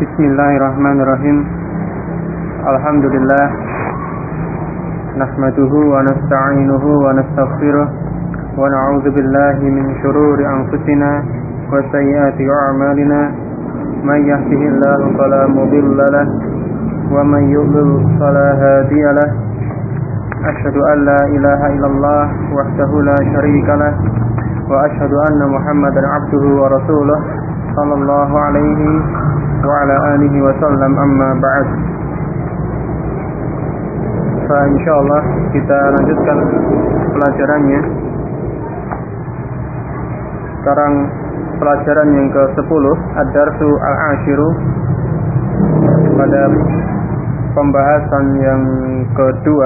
Bismillahirrahmanirrahim. Alhamdulillah. Nahmaduhu wa nasta'inuhu wa nastaghfiruh wa na'udzu billahi min shururi anfusina wa sayyiati a'malina. May yahdihillahu fala mudilla lahu wa may yudlil fala hadiya lahu. Asyhadu an la ilaha illallah wahdahu la syarika lah wa asyhadu anna Muhammadan abduhu wa rasuluh sallallahu alaihi wa ala alihi wa sallam, amma ba'd. Insyaallah kita lanjutkan pelajarannya. Sekarang pelajaran yang ke-10, ad-darsu al-ashiru, pada pembahasan yang kedua.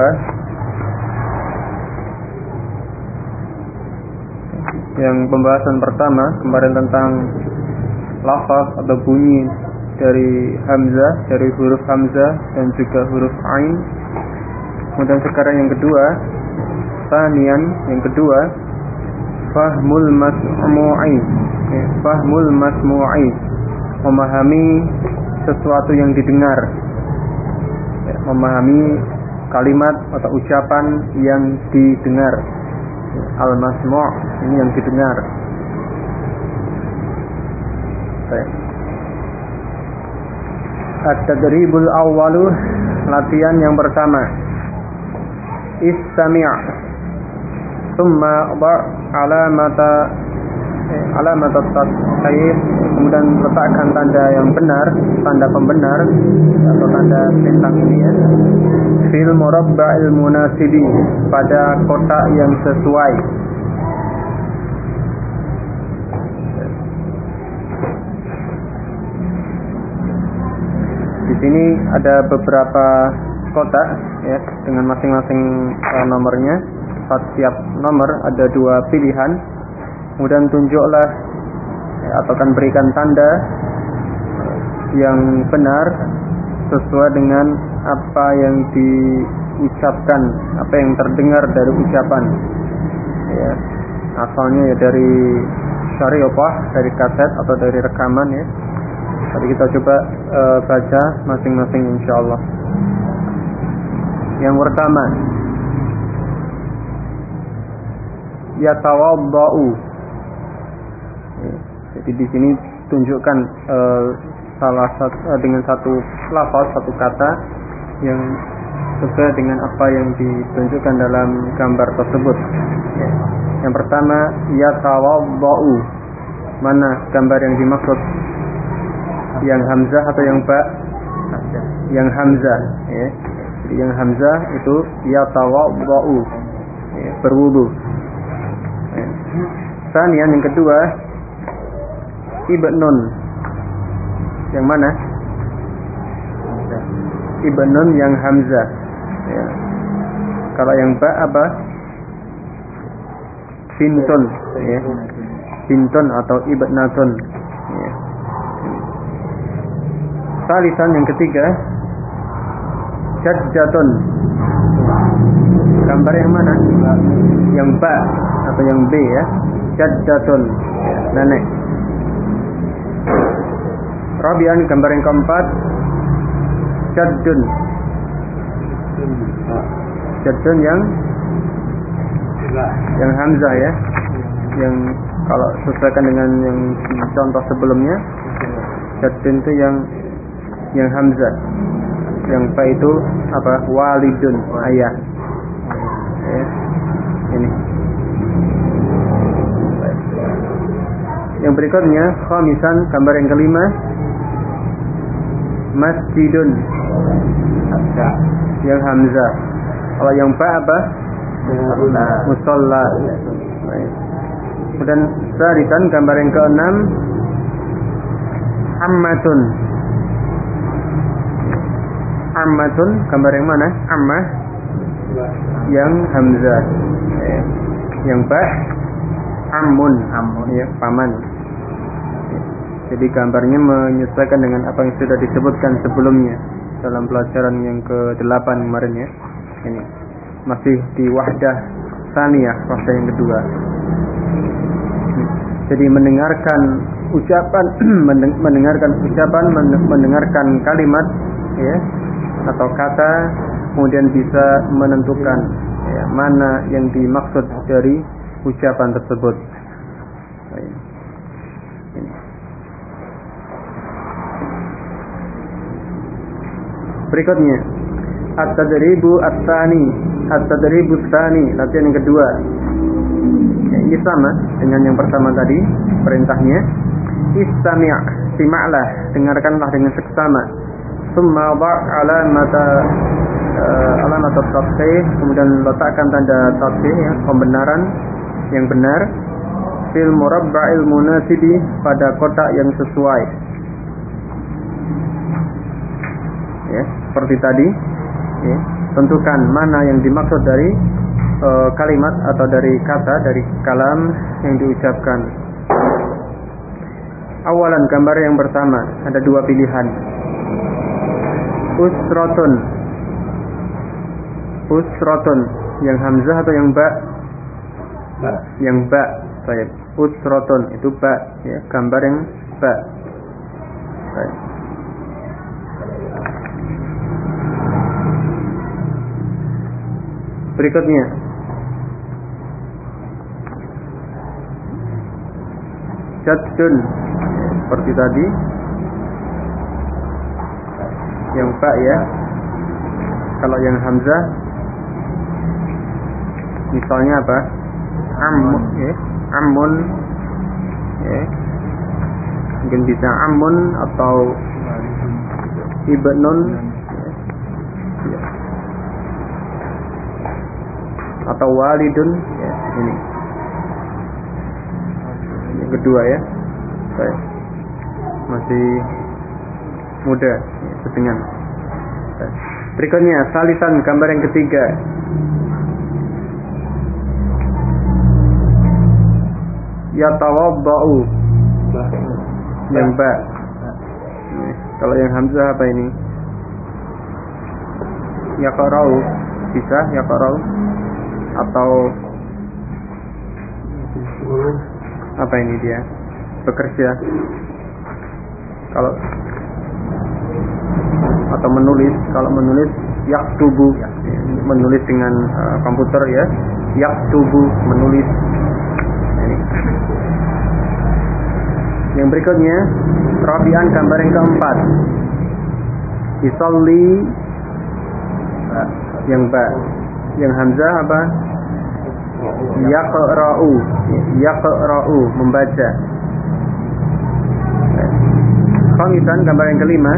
Yang pembahasan pertama kemarin tentang lafaz atau bunyi dari hamzah, dari huruf hamzah dan juga huruf ain. Kemudian sekarang yang kedua, tsaniyan, yang kedua, fahmul masmu'i. Fahmul masmu'i, memahami sesuatu yang didengar. Memahami kalimat atau ucapan yang didengar. Al-masmu' ini yang didengar. At-tadribul awwalu, latihan yang pertama. Istami' thumma ba' alamat tasahih, kemudian letakkan tanda yang benar, tanda pembenar atau tanda bintang ini ya. Fil murabba'il munasibi, pada kotak yang sesuai. Di sini ada beberapa kotak ya, dengan masing-masing nomornya. Setiap nomor ada 2 pilihan. Kemudian tunjuklah atau akan berikan tanda yang benar sesuai dengan apa yang diucapkan, apa yang terdengar dari ucapan. Ya, asalnya ya dari syariah, dari kaset atau dari rekaman ya. Tadi kita coba baca masing-masing insyaallah. Yang pertama, yatawaddau. Jadi di sini tunjukkan salah satu dengan satu lafaz, satu kata yang sesuai dengan apa yang ditunjukkan dalam gambar tersebut. Yang pertama, yatawaddau. Mana gambar yang dimaksud? Yang hamzah atau yang ba? Yang hamzah ya. Jadi yang hamzah itu yatawaddau, ya, berwudu. Tsaniyan, yang kedua, ibnun. Yang mana? Ibnun yang hamzah ya. Kalau yang ba apa? Bintun ya. Bintun atau ibnatun ya. Salisan, yang ketiga, jaddatun. Gambar yang mana? Yang ba atau yang b ya. Jaddatun ya, nenek. Rabi'an, gambar yang keempat, jaddun. Jaddun yang hamzah ya. Yang kalau sesuaikan dengan yang contoh sebelumnya, jaddun itu yang hamzah. Yang ba itu apa? Walidun, ayah. Ya. Ini. Yang berikutnya, khamisan, gambar yang kelima, masjidun, yang hamzah. Kalau yang ba apa? Musalla. Kemudian sadisan, gambar yang keenam, ammatun. Ammatun, gambar yang mana? Ammah, yang hamzah. Yang ba, ammun ya, paman. Jadi gambarnya menyesuaikan dengan apa yang sudah disebutkan sebelumnya dalam pelajaran yang ke-8 kemarin ya. Ini masih di wahdah tsaniyah, wahdah yang kedua. Jadi mendengarkan ucapan mendengarkan ucapan, mendengarkan kalimat ya atau kata, kemudian bisa menentukan ya, mana yang dimaksud dari ucapan tersebut. Berikutnya at-tadribu at-tsani, latihan yang kedua. Ya, ini sama dengan yang pertama tadi perintahnya. Istami', simaklah, dengarkanlah dengan seksama. Summa ba' alamat at-tashdih, kemudian letakkan tanda tashdih ya, pembenaran yang benar. Fil murabba'il munasibi, pada kotak yang sesuai. Ya, seperti tadi ya, tentukan mana yang dimaksud dari kalimat atau dari kata, dari kalam yang diucapkan. Awalan, gambar yang pertama ada dua pilihan. Usratun, yang hamzah atau yang ba? Yang ba. Baik. Usratun itu ba ya, gambar yang ba. Baik. Berikutnya jaddun, seperti tadi yang ba ya. Kalau yang hamzah misalnya apa? Amun ya. Mungkin bisa amun atau ibnun ya. Atau walidun ya, ini yang kedua ya. Baik. Masih muda ya, sedengan. Baik. Berikutnya salisan, gambar yang ketiga. Yatawaddau, yang ba. Ya. Kalau yang hamzah apa ini? Yaqra'u, bisa yaqra'u atau apa ini dia? Bekerja. Kalau atau menulis, kalau menulis yaktubu, menulis dengan komputer ya. Yaktubu, menulis. Yang berikutnya rabi'an, gambar yang keempat. Yusalli, yang ba. Yang hamzah apa? Yaqra'u, membaca. Khamisan, gambar yang kelima.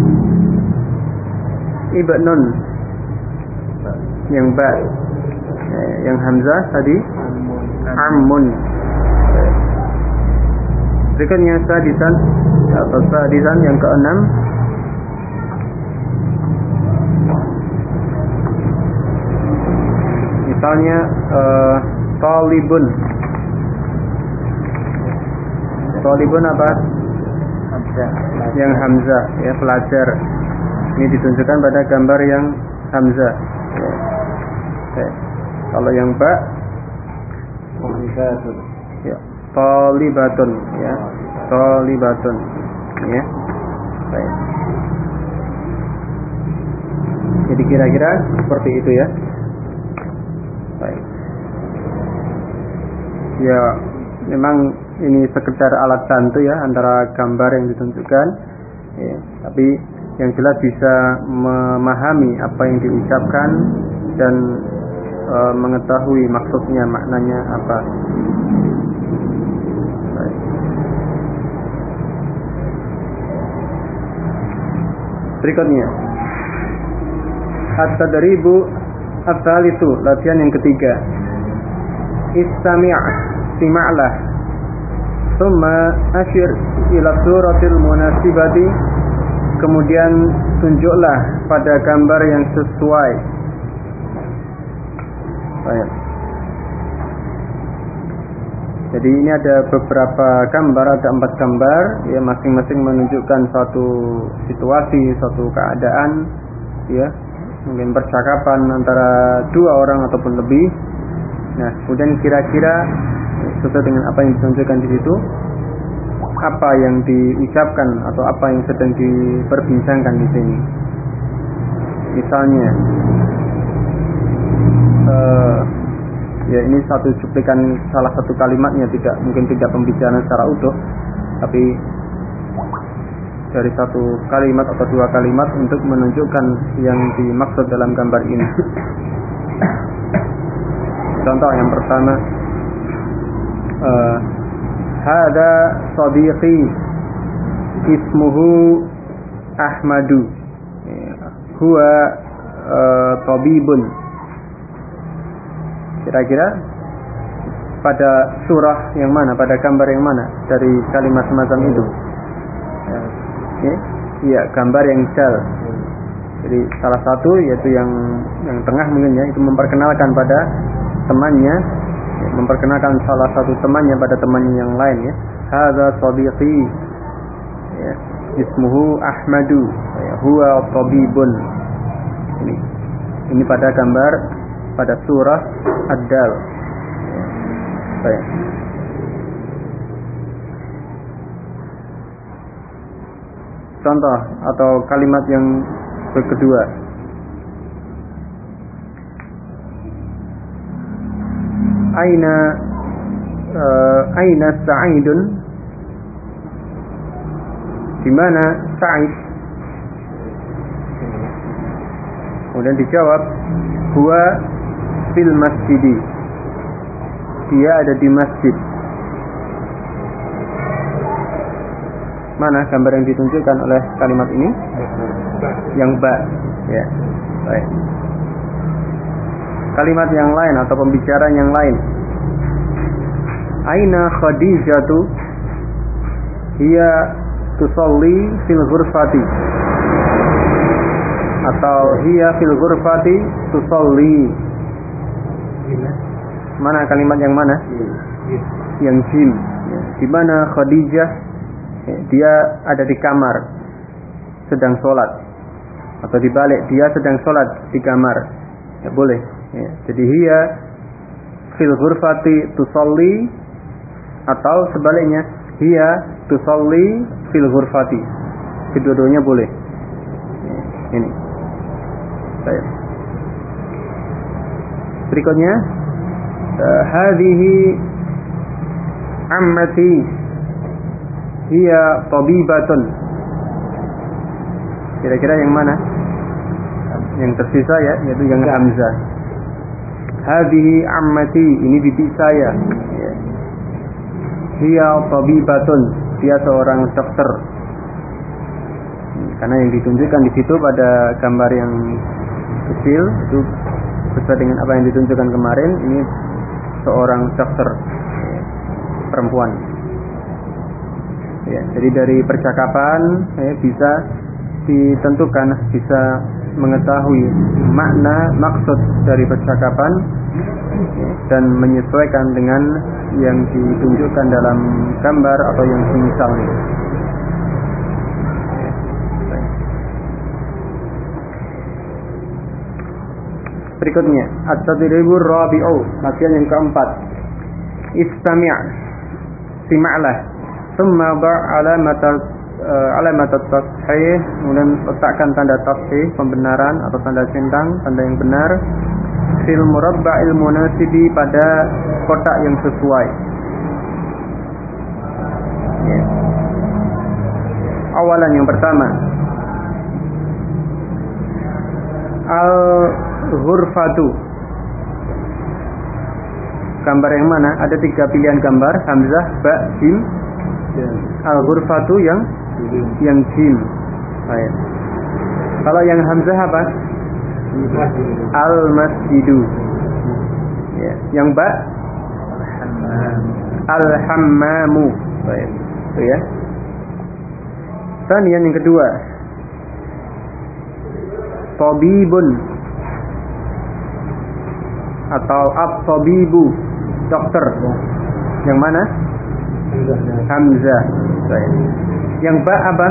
Ibnun, yang ba. Yang hamzah tadi amun. Berikutnya sadisan yang keenam. Misalnya talibun apa? Yang hamzah ya, pelajar. Ini ditunjukkan pada gambar yang hamzah ya. Kalau yang ba ya, talibatun ya, talibatun ya. Baik. Jadi kira-kira seperti itu ya. Baik. Ya, memang ini sekedar alat bantu ya, antara gambar yang ditunjukkan ya, tapi yang jelas bisa memahami apa yang diucapkan dan mengetahui maksudnya, maknanya apa. Baik. Berikutnya at-tadribu at-tsalitsu, latihan yang ketiga. Istami', simaklah. Tsumma asyir ila suratil munasibati, kemudian tunjuklah pada gambar yang sesuai. Baik. Jadi ini ada beberapa gambar, ada 4 gambar ya, masing-masing menunjukkan suatu situasi, suatu keadaan ya, mungkin percakapan antara 2 orang ataupun lebih. Nah, kemudian kira-kira sesuai dengan apa yang ditunjukkan di situ, apa yang diucapkan atau apa yang sedang diperbincangkan di sini. Misalnya, ya ini satu cuplikan salah satu kalimatnya, mungkin tidak pembicaraan secara utuh, tapi dari satu kalimat atau dua kalimat untuk menunjukkan yang dimaksud dalam gambar ini. Contoh yang pertama, hada sadiqi ismuhu Ahmadu huwa tabibun. Kira-kira pada surah yang mana, pada gambar yang mana dari kalimat semacam itu? Iya, gambar yang jal. Jadi salah satu yaitu yang tengah mungkin ya, itu memperkenalkan pada temannya, memperkenalkan salah satu temannya pada temannya yang lain ya. Hadza sadiqi, ya, ismuhu Ahmadu, ya, huwa tabibun. Ini pada gambar pada surah Ad-Dal. Baik. Contoh atau kalimat yang kedua. Aina Sa'idun? Di mana Sa'id? Kemudian dijawab, huwa fil masjidi. Dia ada di masjid. Mana gambar yang ditunjukkan oleh kalimat ini? Yang ba, ya. Baik. Kalimat yang lain atau pembicaraan yang lain. Aina Khadijatu? Hiya tusalli fil ghurfati. Atau hiya fil ghurfati tusalli. Mana kalimat yang mana? Yang jim. Di mana Khadijah? Dia ada di kamar sedang sholat, atau dibalik, dia sedang sholat di kamar, ya boleh ya. Jadi hiya fil ghurfati tusalli, atau sebaliknya hiya tusalli fil ghurfati. Kedua-duanya boleh ya. Ini baik. Berikutnya, hadhihi ammati hiya tabibatun. Kira-kira yang mana? Yang tersisa ya, yaitu yang hamzah. Hadhihi ammati, ini bibi saya ya. Hiya tabibatun, dia seorang dokter. Karena yang ditunjukkan di situ pada gambar yang kecil itu sesuai dengan apa yang ditunjukkan kemarin, ini seorang dokter ya, perempuan. Ya, jadi dari percakapan bisa ditentukan, bisa mengetahui makna maksud dari percakapan ya, dan menyesuaikan dengan yang ditunjukkan dalam gambar atau yang semisalnya. Berikutnya, at-tadribur rabi'u, latihan yang keempat. Istami', simaklah. Thumma ba' alamat at-tashih, kemudian letakkan tanda tashih, pembenaran atau tanda centang, tanda yang benar, fil murabba'il munasibi, pada kotak yang sesuai. Ya. Awalan yang pertama, al-ghurfatu. Gambar yang mana? Ada 3 pilihan gambar, hamzah, ba, jim. Al-ghurfatu yang jim. Baik. Kalau yang hamzah apa? Al-masjidu. Ya. Yang ba? Al-hammamu. Baik. Itu ya. Kemudian yang kedua, tabibun atau at-tabibu, dokter. Yang mana? Hamzah. Baik. Yang ba apa?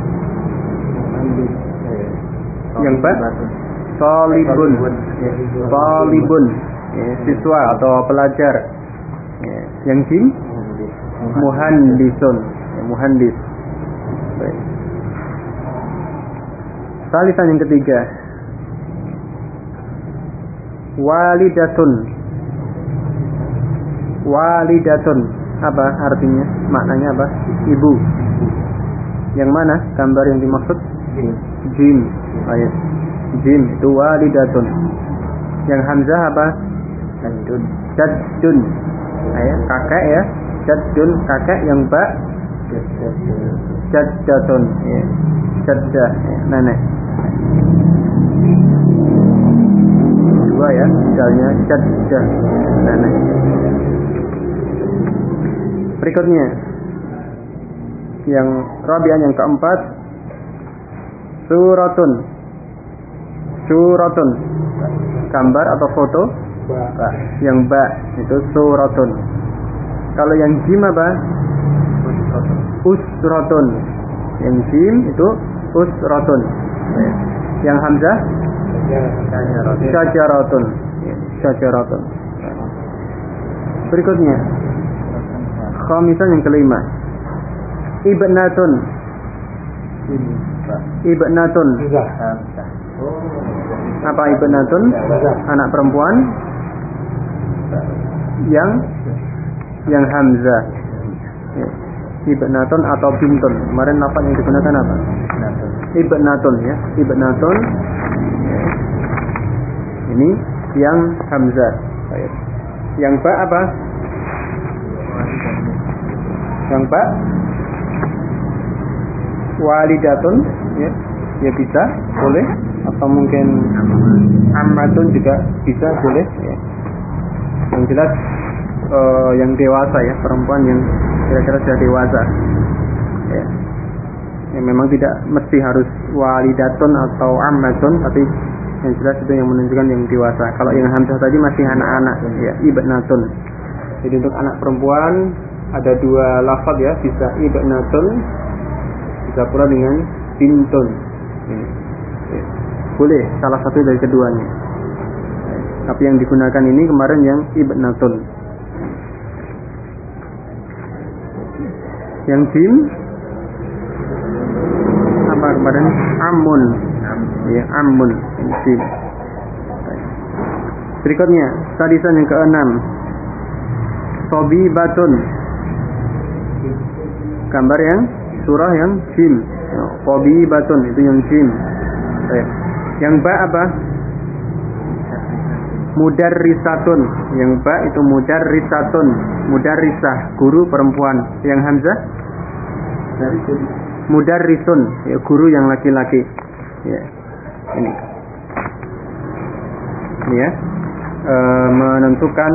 Yang ba? Talibun. Ya. Talibun. Ya, siswa atau pelajar. Ya. Yang jim? Muhandisun. Ya, muhandis. Baik. Salisan yang ketiga, walidatun. Walidatun apa artinya? Maknanya apa? Ibu. Yang mana gambar yang dimaksud? Jim. Ayat. Jim itu walidatun. Yang hamzah apa? Jaddun. Jaddun. Ayat kakek ya. Jaddun kakek. Yang ba jaddatun. Ya. Jaddah ya. Nenek. Dua ya, misalnya jaddah nenek. Berikutnya yang rabi'an yang keempat, suratun. Suratun gambar atau foto. Yang ba itu suratun. Kalau yang jim apa? Usratun. Yang jim itu usratun. Yang hamzah syajaratun. Syajaratun. Berikutnya khamisan yang kelima, ibnatun. Ibnatun apa ibnatun? Anak perempuan yang hamzah. Ibnatun atau bintun. Kemarin lafaz yang digunakan apa? Ibnatun ya. Ibnatun. Ini yang hamzah. Yang ba apa? Yang ba walidatun ya. Ya bisa, boleh. Atau mungkin ammatun juga bisa, boleh ya. Yang jelas yang dewasa ya, perempuan yang kira-kira sudah dewasa ya. Ya memang tidak mesti harus walidatun atau ammatun, tapi yang jelas itu yang menunjukkan yang dewasa. Kalau yang hamzah tadi masih anak-anak ya, ibnatun. Jadi untuk anak perempuan ada dua lafaz ya, bisa ibnatun, bisa pula dengan bintun ya. Ya. Boleh salah satu dari keduanya ya. Tapi yang digunakan ini kemarin yang ibnatun. Yang jim apa kemarin? Amun ya, amun jim. Berikutnya sadisan yang keenam, sobibatun. Gambar yang surah yang jim. Sobibatun itu yang jim. Yang ba apa? Mudarrisatun. Yang ba itu mudarrisatun. Mudarrisah guru perempuan. Yang hamzah mudarrisun ya, guru yang laki-laki ya. Ini ya, menentukan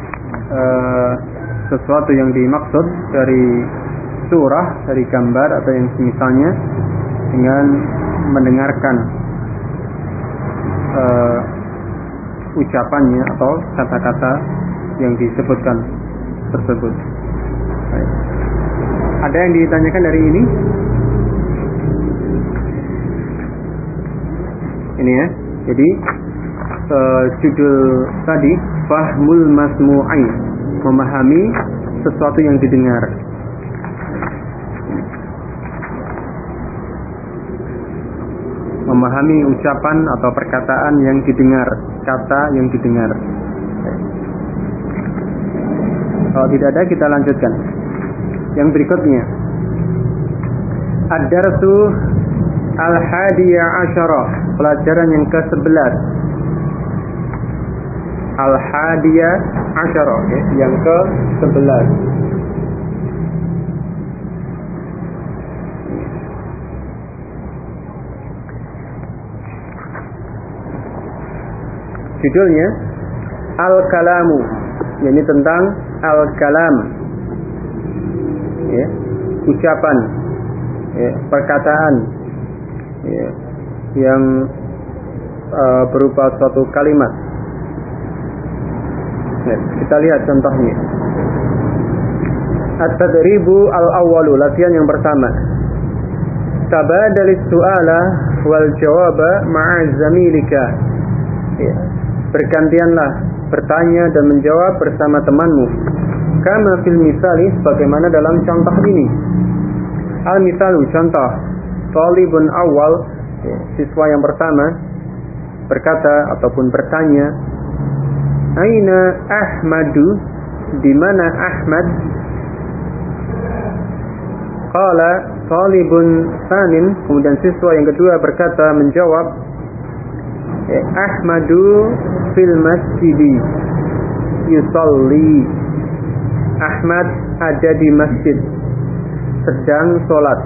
sesuatu yang dimaksud dari surah, dari gambar atau yang semisalnya dengan mendengarkan ucapannya atau kata-kata yang disebutkan tersebut. Baik. Ada yang ditanyakan dari ini? Ini ya. Jadi judul tadi fahmul masmu'i, memahami sesuatu yang didengar. Memahami ucapan atau perkataan yang didengar, kata yang didengar. Kalau tidak ada kita lanjutkan. Yang berikutnya, ad-darsu al-hadiyah asyarah, pelajaran yang ke-11. Al-hadiyah asyarah ya, yang ke-11. Judulnya Al-Kalamu, ini tentang Al-Kalam ya, ucapan ya, perkataan ya, yang berupa suatu kalimat ya, kita lihat contohnya. At-tadribu al-awwalu, latihan yang pertama. Tabadalis su'ala wal jawaba ma'a zamilika ya, bergantianlah bertanya dan menjawab bersama temanmu. Kama fil misali, sebagaimana dalam contoh ini. Al-misalu, contoh, talibun awal, siswa yang pertama berkata ataupun bertanya, aina Ahmadu, di mana Ahmad? Qala talibun tsanin, kemudian siswa yang kedua berkata menjawab, Ahmadu fil masjidi yusalli. Ahmad ada di masjid sedang sholat.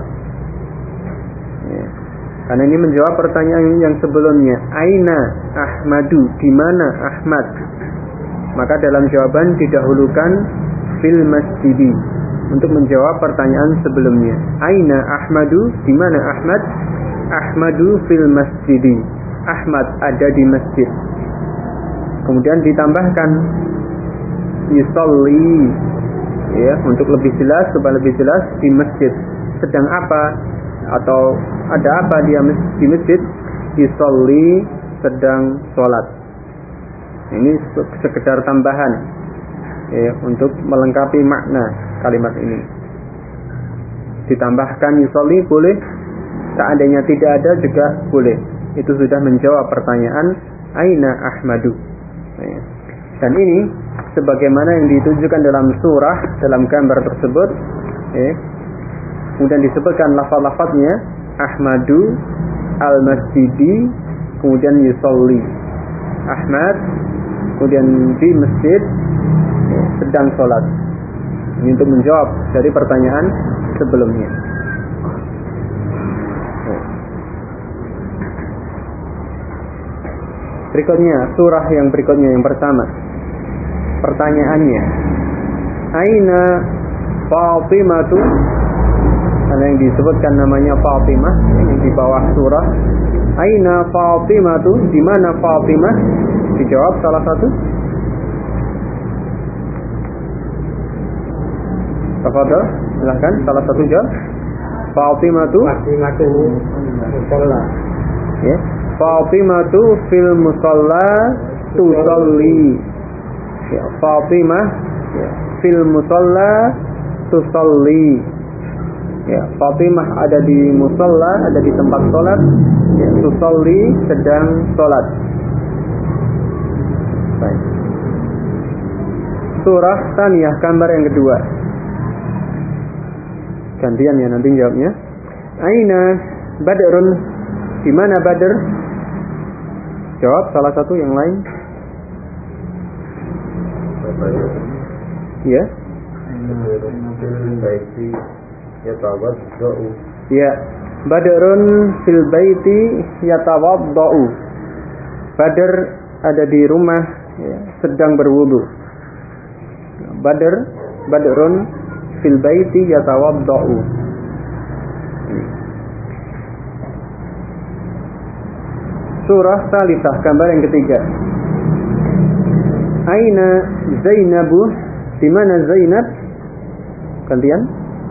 Karena ini menjawab pertanyaan yang sebelumnya, aina Ahmadu, di mana Ahmad? Maka dalam jawaban didahulukan fil masjidi untuk menjawab pertanyaan sebelumnya. Aina Ahmadu, di mana Ahmad? Ahmadu fil masjidi. Ahmad ada di masjid. Kemudian ditambahkan yusalli, ya, untuk lebih jelas, supaya lebih jelas, di masjid sedang apa atau ada apa dia di masjid? Yusalli, sedang sholat. Ini sekedar tambahan, ya, untuk melengkapi makna kalimat ini. Ditambahkan yusalli boleh, seandainya tidak ada juga boleh. Itu sudah menjawab pertanyaan aina Ahmadu. Ya. Dan ini sebagaimana yang ditunjukkan dalam surah, dalam gambar tersebut, ya. Kemudian disebutkan lafaz-lafaznya, Ahmadu al-masjidi, kemudian yusalli. Ahmad, kemudian di masjid, ya, sedang sholat. Ini untuk menjawab dari pertanyaan sebelumnya. Berikutnya, surah yang berikutnya, yang pertama. Pertanyaannya, aina Fatimatu? Karena yang disebutkan namanya Fatimah, yang di bawah surah. Aina Fatimatu? Di mana Fatimah? Dijawab salah satu. Tafadhol, silahkan salah satu jawab. Fatimatu musalla. Ya, Fatimatu fil musalla tusalli. Ya, Fatimah, ya, fil musalla tusalli. Ya, Fatimah ada di musalla, ada di tempat sholat. Ya, tusalli, sedang sholat. Baik. Surah Tsaniyah, gambar yang kedua. Gantian ya nanti jawabnya. Aina Badrun? Di mana Badr? Jawab salah satu yang lain. Ya. Ya. Badrun fil baiti yatawaddau. Badr ada di rumah, ya, sedang berwudu. Badrun fil baiti yatawaddau. Surah Tsalitsah, gambar yang ketiga. Aina Zainabu? Di mana Zainab? Gantian.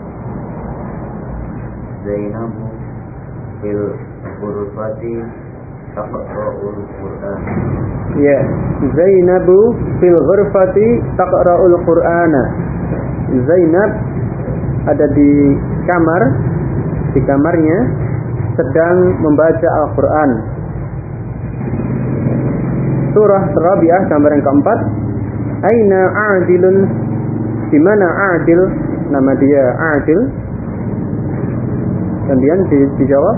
Zainabu fil ghurfati taqra'ul Qur'an. Ya, Zainabu fil ghurfati taqra'ul Qur'ana. Zainab ada di kamar, di kamarnya sedang membaca Al-Qur'an. Surah Rabi'ah, gambar yang keempat. Aina Adilun? Di mana Adil? Nama dia Adil. Kemudian dijawab.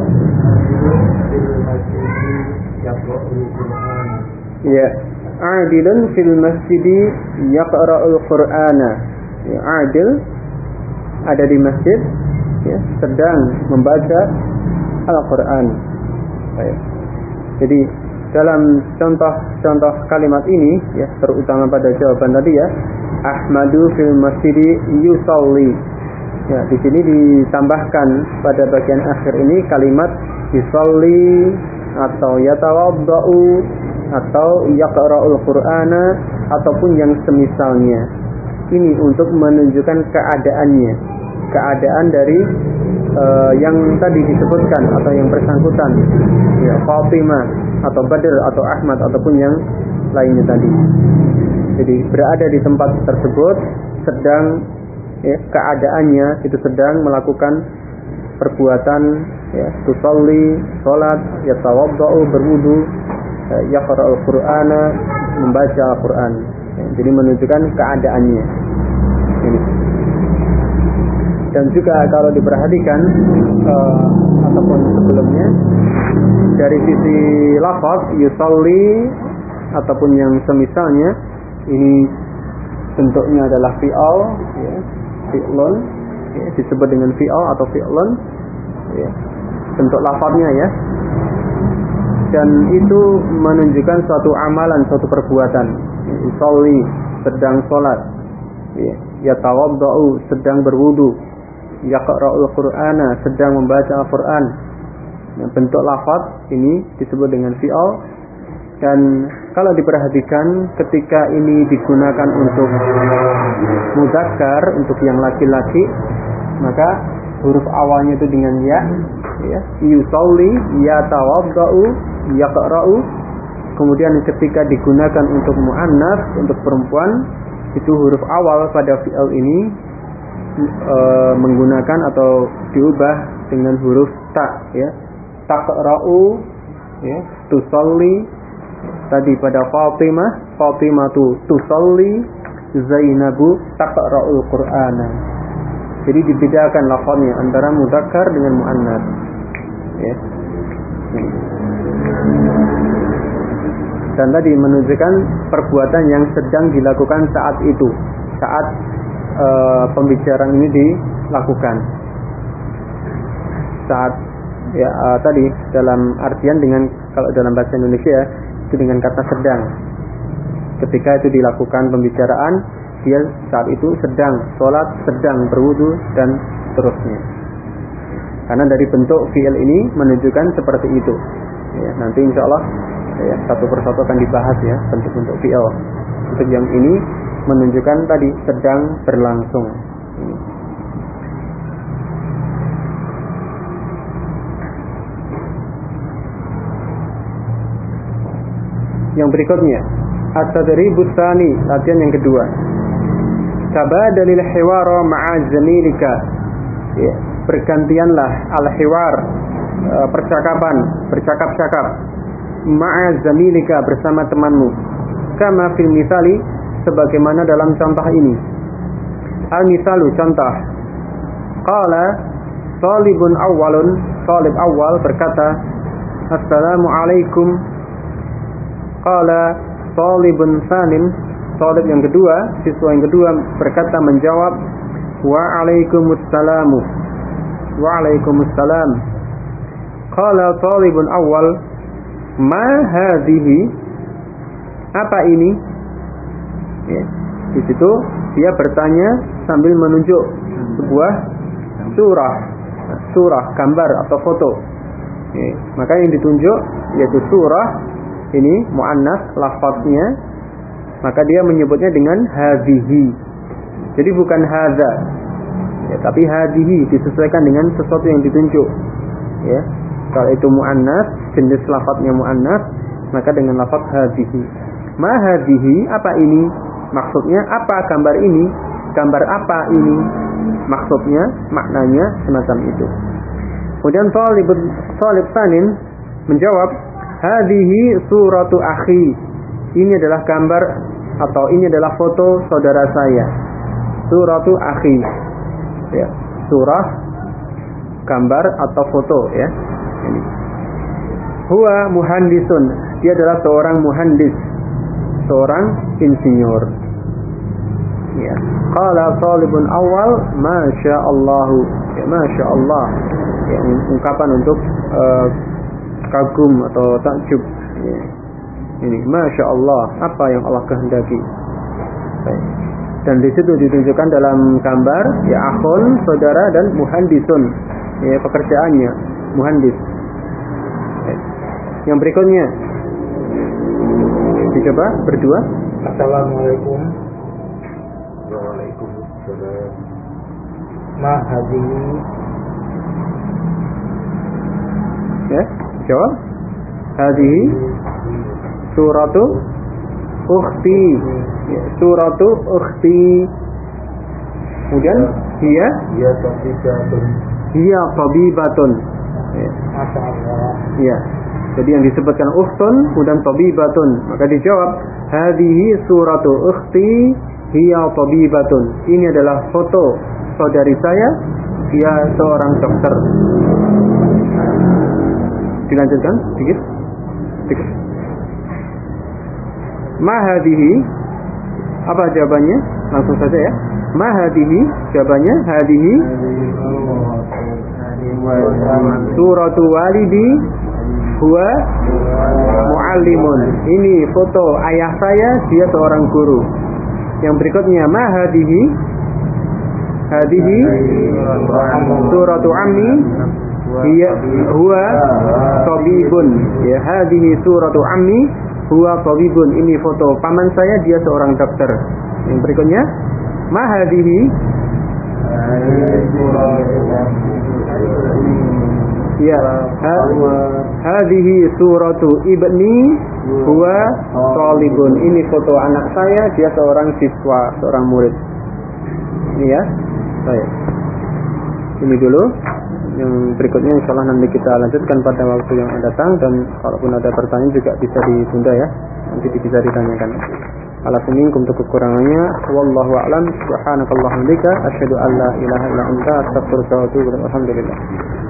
Ya, Adilun fil masjidi yaqra'ul Qur'ana. Ya, Adil ada di masjid, ya, sedang membaca Al-Qur'an. Baik. Jadi dalam contoh kalimat ini, ya, terutama pada jawaban tadi, ya, Ahmadu fil masjidi yusalli. Ya, di sini ditambahkan pada bagian akhir ini kalimat yusalli atau yatawaddau atau yaqra'ul Qur'ana ataupun yang semisalnya. Ini untuk menunjukkan keadaannya, keadaan dari yang tadi disebutkan atau yang bersangkutan, ya, Fatimah atau Badr atau Ahmad ataupun yang lainnya tadi. Jadi berada di tempat tersebut sedang, ya, keadaannya itu sedang melakukan perbuatan, ya, tusalli, salat, yatawaddau, berwudu, yaqra'ul Qur'ana, membaca Al-Qur'an. Ya, jadi menunjukkan keadaannya. Ini. Dan juga kalau diperhatikan ataupun sebelumnya dari sisi lafaz yusalli ataupun yang semisalnya, ini bentuknya adalah fi'al, ya, fi'lun, ya, disebut dengan fi'al atau fi'lun, ya, bentuk lafaznya, ya. Dan itu menunjukkan suatu amalan, suatu perbuatan. Yusalli, sedang sholat, ya, yatawaddau, sedang berwudu, yaqra'ul Qur'ana, sedang membaca Al-Qur'an. Nah, bentuk lafaz ini disebut dengan fi'al. Dan kalau diperhatikan ketika ini digunakan untuk mudzakkar, untuk yang laki-laki, maka huruf awalnya itu dengan ya, ya, yusalli, yatawaddau, yaqra'u. Kemudian ketika digunakan untuk muannats, untuk perempuan, itu huruf awal pada fi'al ini menggunakan atau diubah dengan huruf ta, ya. Taqra'u, ya, tusalli. Tadi pada Fatimatu tusalli, Zainabu taqra'ul Qur'ana. Jadi dibedakan lafaznya antara mudzakkar dengan muannats, ya. Dan tadi menunjukkan perbuatan yang sedang dilakukan saat itu, saat pembicaraan ini dilakukan. Saat, ya, tadi dalam artian dengan, kalau dalam bahasa Indonesia itu dengan kata sedang. Ketika itu dilakukan pembicaraan, dia saat itu sedang sholat, sedang berwudu, dan seterusnya. Karena dari bentuk fi'il ini menunjukkan seperti itu. Ya, nanti insya Allah, ya, satu persatu akan dibahas, ya, bentuk-bentuk fi'il. Untuk yang ini menunjukkan tadi sedang berlangsung. Yang berikutnya, at-tadribut tsani, latihan yang kedua. Tabadalil hiwara ma'a zamilika. Ya, bergantianlah al-hiwar, percakapan, bercakap-cakap, ma'a zamilika, bersama temanmu. Kama fil misali, sebagaimana dalam contoh ini. Al-misalu, contoh. Qala talibun awwalun, talib awal berkata, assalamu alaikum. Qala talibun sanin, talib yang kedua, siswa yang kedua berkata, menjawab, wa alaikumussalam. Wa alaikumussalam. Qala talibun awal, ma hadhihi, apa ini? Ya, di situ dia bertanya sambil menunjuk sebuah surah, gambar atau foto. Ya, maka yang ditunjuk yaitu surah, ini muannats lafaznya, maka dia menyebutnya dengan hadhihi. Jadi bukan hadza, ya, tapi hadhihi, disesuaikan dengan sesuatu yang ditunjuk. Ya, kalau itu muannats, jenis lafaznya muannats, maka dengan lafaz hadhihi. Ma hadhihi, apa ini? Maksudnya apa gambar ini? Gambar apa ini? Maksudnya, maknanya semacam itu. Kemudian talib sanin menjawab, hadhihi suratu akhi. Ini adalah gambar atau ini adalah foto saudara saya. Suratu akhi. Ya, surah, gambar atau foto, ya. Ini. Huwa muhandisun. Dia adalah seorang muhandis, seorang insinyur. Ya. Qala talibun awal, masya Allahu. Ya, masya Allah. Ya, ungkapan untuk kagum atau takjub. Ya. Ini masya Allah, apa yang Allah kehendaki. Baik. Dan di situ ditunjukkan dalam gambar, ya, akhun, saudara, dan muhandisun. Ya, pekerjaannya muhandis. Baik. Yang berikutnya, dicoba berdua. Assalamualaikum. Waalaikumsalam. Ma hadhihi. Ya, jawab. Hadhihi suratu ukhti. Ya, suratu ukhti. Kemudian dia sahibatun hiya tabibatun. Ya. Masya Allah. Iya. Jadi yang disebutkan ukhtun kemudian tabibatun, maka dijawab hadhihi suratu ukhti hiya tabibatun. Ini adalah foto saudari saya, dia seorang dokter. Dilanjutkan sedikit. Ma hadhihi, apa jawabannya? Langsung saja ya. Ma hadhihi, jawabannya hadhihi suratu walidi huwa muallimun. Ini foto ayah saya, dia seorang guru. Yang berikutnya ma hadhihi suratu ammi huwa tabibun. Ya, hadhihi suratu ammi huwa tabibun. Ini foto paman saya, dia seorang dokter. Yang berikutnya ma hadhihi ya hadhihi suratu ibni huwa talibun. Ini foto anak saya, dia seorang siswa, seorang murid. Ini ya. Baik. Ini dulu. Yang berikutnya insyaallah nanti kita lanjutkan pada waktu yang akan datang, dan kalaupun ada pertanyaan juga bisa ditunda ya. Nanti bisa ditanyakan. Alasannya untuk kekurangannya wallahu a'lam. Subhanakallahumma wa bihamdika asyhadu an la ilaha illa anta astaghfiruka wa atubu ilaik. Alhamdulillah.